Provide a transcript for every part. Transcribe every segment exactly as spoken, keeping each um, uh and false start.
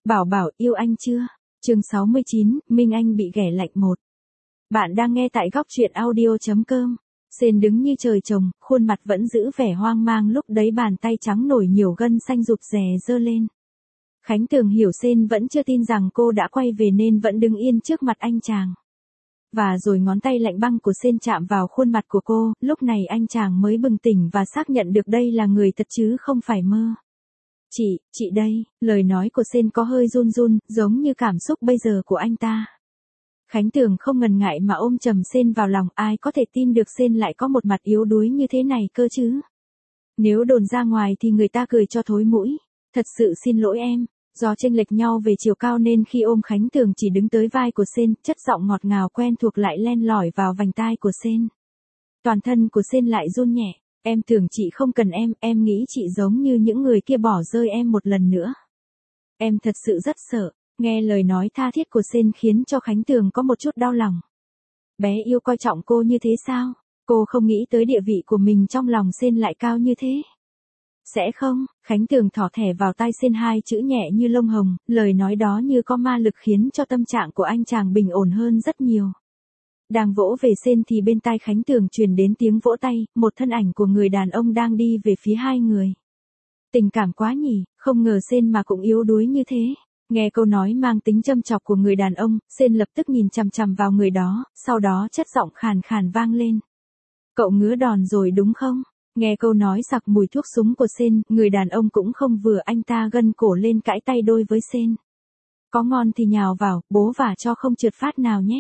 Bảo Bảo yêu anh chưa? Chương sáu mươi chín, Minh Anh bị ghẻ lạnh một. Bạn đang nghe tại góc truyện audio chấm com. Sên đứng như trời trồng, khuôn mặt vẫn giữ vẻ hoang mang, lúc đấy bàn tay trắng nổi nhiều gân xanh rụp rè giơ lên. Khánh Tường hiểu Sên vẫn chưa tin rằng cô đã quay về nên vẫn đứng yên trước mặt anh chàng. Và rồi ngón tay lạnh băng của Sên chạm vào khuôn mặt của cô, lúc này anh chàng mới bừng tỉnh và xác nhận được đây là người thật chứ không phải mơ. Chị, chị đây, lời nói của Sên có hơi run run, giống như cảm xúc bây giờ của anh ta. Khánh Tường không ngần ngại mà ôm chầm Sên vào lòng, ai có thể tin được Sên lại có một mặt yếu đuối như thế này cơ chứ. Nếu đồn ra ngoài thì người ta cười cho thối mũi. Thật sự xin lỗi em, do chênh lệch nhau về chiều cao nên khi ôm Khánh Tường chỉ đứng tới vai của Sên, chất giọng ngọt ngào quen thuộc lại len lỏi vào vành tai của Sên. Toàn thân của Sên lại run nhẹ. Em tưởng chị không cần em, em nghĩ chị giống như những người kia bỏ rơi em một lần nữa. Em thật sự rất sợ. Nghe lời nói tha thiết của Sên khiến cho Khánh Tường có một chút đau lòng. Bé yêu coi trọng cô như thế sao? Cô không nghĩ tới địa vị của mình trong lòng Sên lại cao như thế. Sẽ không, Khánh Tường thỏ thẻ vào tai Sên hai chữ nhẹ như lông hồng, lời nói đó như có ma lực khiến cho tâm trạng của anh chàng bình ổn hơn rất nhiều. Đang vỗ về Sên thì bên tai Khánh Tường truyền đến tiếng vỗ tay, một thân ảnh của người đàn ông đang đi về phía hai người. Tình cảm quá nhỉ, không ngờ Sên mà cũng yếu đuối như thế. Nghe câu nói mang tính châm chọc của người đàn ông, Sên lập tức nhìn chằm chằm vào người đó, sau đó chất giọng khàn khàn vang lên. Cậu ngứa đòn rồi đúng không? Nghe câu nói sặc mùi thuốc súng của Sên, người đàn ông cũng không vừa, anh ta gân cổ lên cãi tay đôi với Sên. Có ngon thì nhào vào, bố vả cho không trượt phát nào nhé.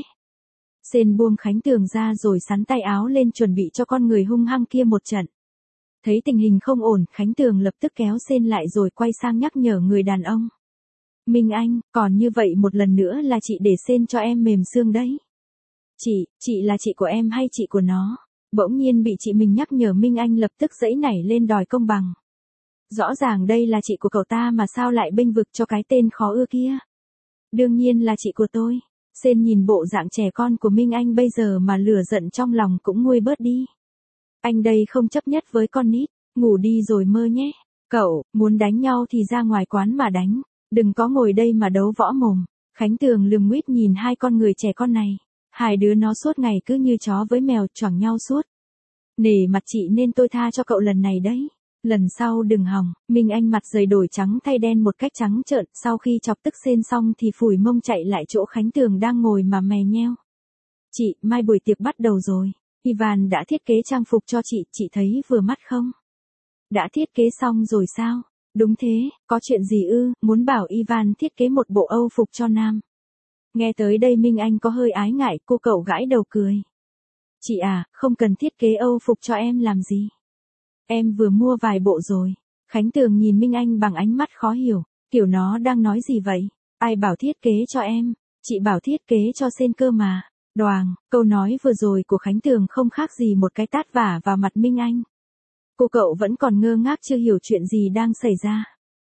Sên buông Khánh Tường ra rồi sắn tay áo lên chuẩn bị cho con người hung hăng kia một trận. Thấy tình hình không ổn, Khánh Tường lập tức kéo Sên lại rồi quay sang nhắc nhở người đàn ông. Minh Anh, còn như vậy một lần nữa là chị để Sên cho em mềm xương đấy. Chị, chị là chị của em hay chị của nó? Bỗng nhiên bị chị mình nhắc nhở, Minh Anh lập tức giãy nảy lên đòi công bằng. Rõ ràng đây là chị của cậu ta mà sao lại bênh vực cho cái tên khó ưa kia? Đương nhiên là chị của tôi. Sên nhìn bộ dạng trẻ con của Minh Anh bây giờ mà lửa giận trong lòng cũng nguôi bớt đi. Anh đây không chấp nhất với con nít, ngủ đi rồi mơ nhé. Cậu, muốn đánh nhau thì ra ngoài quán mà đánh, đừng có ngồi đây mà đấu võ mồm. Khánh Tường lườm nguýt nhìn hai con người trẻ con này. Hai đứa nó suốt ngày cứ như chó với mèo choảng nhau suốt. Nể mặt chị nên tôi tha cho cậu lần này đấy. Lần sau đừng hòng. Minh Anh mặt dày đổi trắng thay đen một cách trắng trợn, sau khi chọc tức Sên xong thì phủi mông chạy lại chỗ Khánh Tường đang ngồi mà mè nheo. Chị, mai buổi tiệc bắt đầu rồi. Ivan đã thiết kế trang phục cho chị, chị thấy vừa mắt không? Đã thiết kế xong rồi sao? Đúng thế, có chuyện gì ư? Muốn bảo Ivan thiết kế một bộ Âu phục cho nam. Nghe tới đây Minh Anh có hơi ái ngại, cô cậu gãi đầu cười. Chị à, không cần thiết kế Âu phục cho em làm gì. Em vừa mua vài bộ rồi. Khánh Tường nhìn Minh Anh bằng ánh mắt khó hiểu, kiểu nó đang nói gì vậy? Ai bảo thiết kế cho em? Chị bảo thiết kế cho Sên cơ mà. Đoàng, câu nói vừa rồi của Khánh Tường không khác gì một cái tát vả vào mặt Minh Anh. Cô cậu vẫn còn ngơ ngác chưa hiểu chuyện gì đang xảy ra.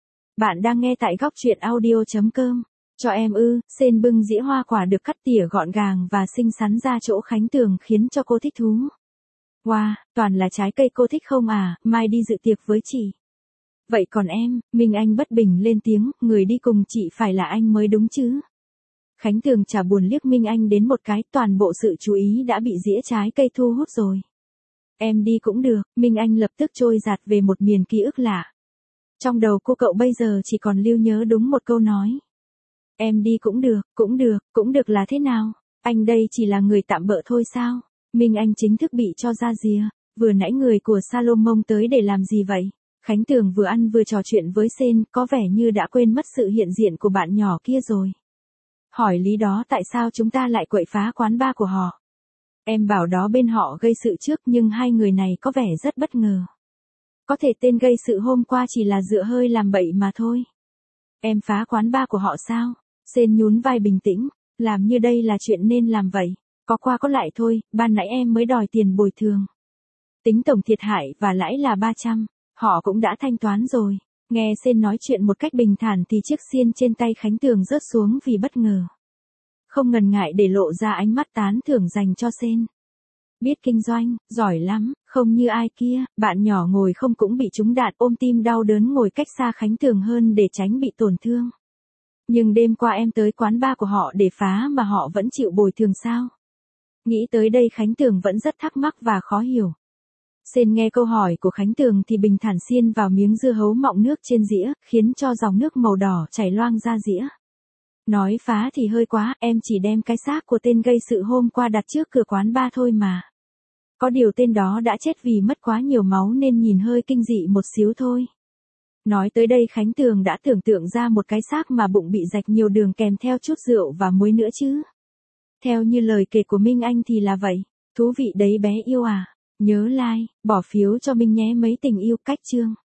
Bạn đang nghe tại góc truyện audio chấm com. Cho em ư? Sên bưng dĩa hoa quả được cắt tỉa gọn gàng và xinh xắn ra chỗ Khánh Tường khiến cho cô thích thú. Wow, toàn là trái cây cô thích không à, mai đi dự tiệc với chị. Vậy còn em? Minh Anh bất bình lên tiếng, người đi cùng chị phải là anh mới đúng chứ. Khánh Tường chả buồn liếc Minh Anh đến một cái, toàn bộ sự chú ý đã bị dĩa trái cây thu hút rồi. Em đi cũng được, Minh Anh lập tức trôi dạt về một miền ký ức lạ. Trong đầu cô cậu bây giờ chỉ còn lưu nhớ đúng một câu nói. Em đi cũng được, cũng được, cũng được là thế nào? Anh đây chỉ là người tạm bợ thôi sao? Minh Anh chính thức bị cho ra rìa. Vừa nãy người của Salomon tới để làm gì vậy? Khánh Tường vừa ăn vừa trò chuyện với Sên, có vẻ như đã quên mất sự hiện diện của bạn nhỏ kia rồi. Hỏi lý đó tại sao chúng ta lại quậy phá quán bar của họ? Em bảo đó bên họ gây sự trước nhưng hai người này có vẻ rất bất ngờ. Có thể tên gây sự hôm qua chỉ là dựa hơi làm bậy mà thôi. Em phá quán bar của họ sao? Sên nhún vai bình tĩnh, làm như đây là chuyện nên làm vậy. Có qua có lại thôi, ban nãy em mới đòi tiền bồi thường. Tính tổng thiệt hại và lãi là ba trăm, họ cũng đã thanh toán rồi. Nghe Sên nói chuyện một cách bình thản thì chiếc xiên trên tay Khánh Tường rớt xuống vì bất ngờ. Không ngần ngại để lộ ra ánh mắt tán thưởng dành cho Sên. Biết kinh doanh, giỏi lắm, không như ai kia, bạn nhỏ ngồi không cũng bị trúng đạn, ôm tim đau đớn ngồi cách xa Khánh Tường hơn để tránh bị tổn thương. Nhưng đêm qua em tới quán bar của họ để phá mà họ vẫn chịu bồi thường sao? Nghĩ tới đây Khánh Tường vẫn rất thắc mắc và khó hiểu. Sên nghe câu hỏi của Khánh Tường thì bình thản xiên vào miếng dưa hấu mọng nước trên dĩa, khiến cho dòng nước màu đỏ chảy loang ra dĩa. Nói phá thì hơi quá, em chỉ đem cái xác của tên gây sự hôm qua đặt trước cửa quán bar thôi mà. Có điều tên đó đã chết vì mất quá nhiều máu nên nhìn hơi kinh dị một xíu thôi. Nói tới đây Khánh Tường đã tưởng tượng ra một cái xác mà bụng bị rạch nhiều đường kèm theo chút rượu và muối nữa chứ. Theo như lời kể của Minh Anh thì là vậy. Thú vị đấy bé yêu à. Nhớ like, bỏ phiếu cho mình nhé mấy tình yêu cách chương.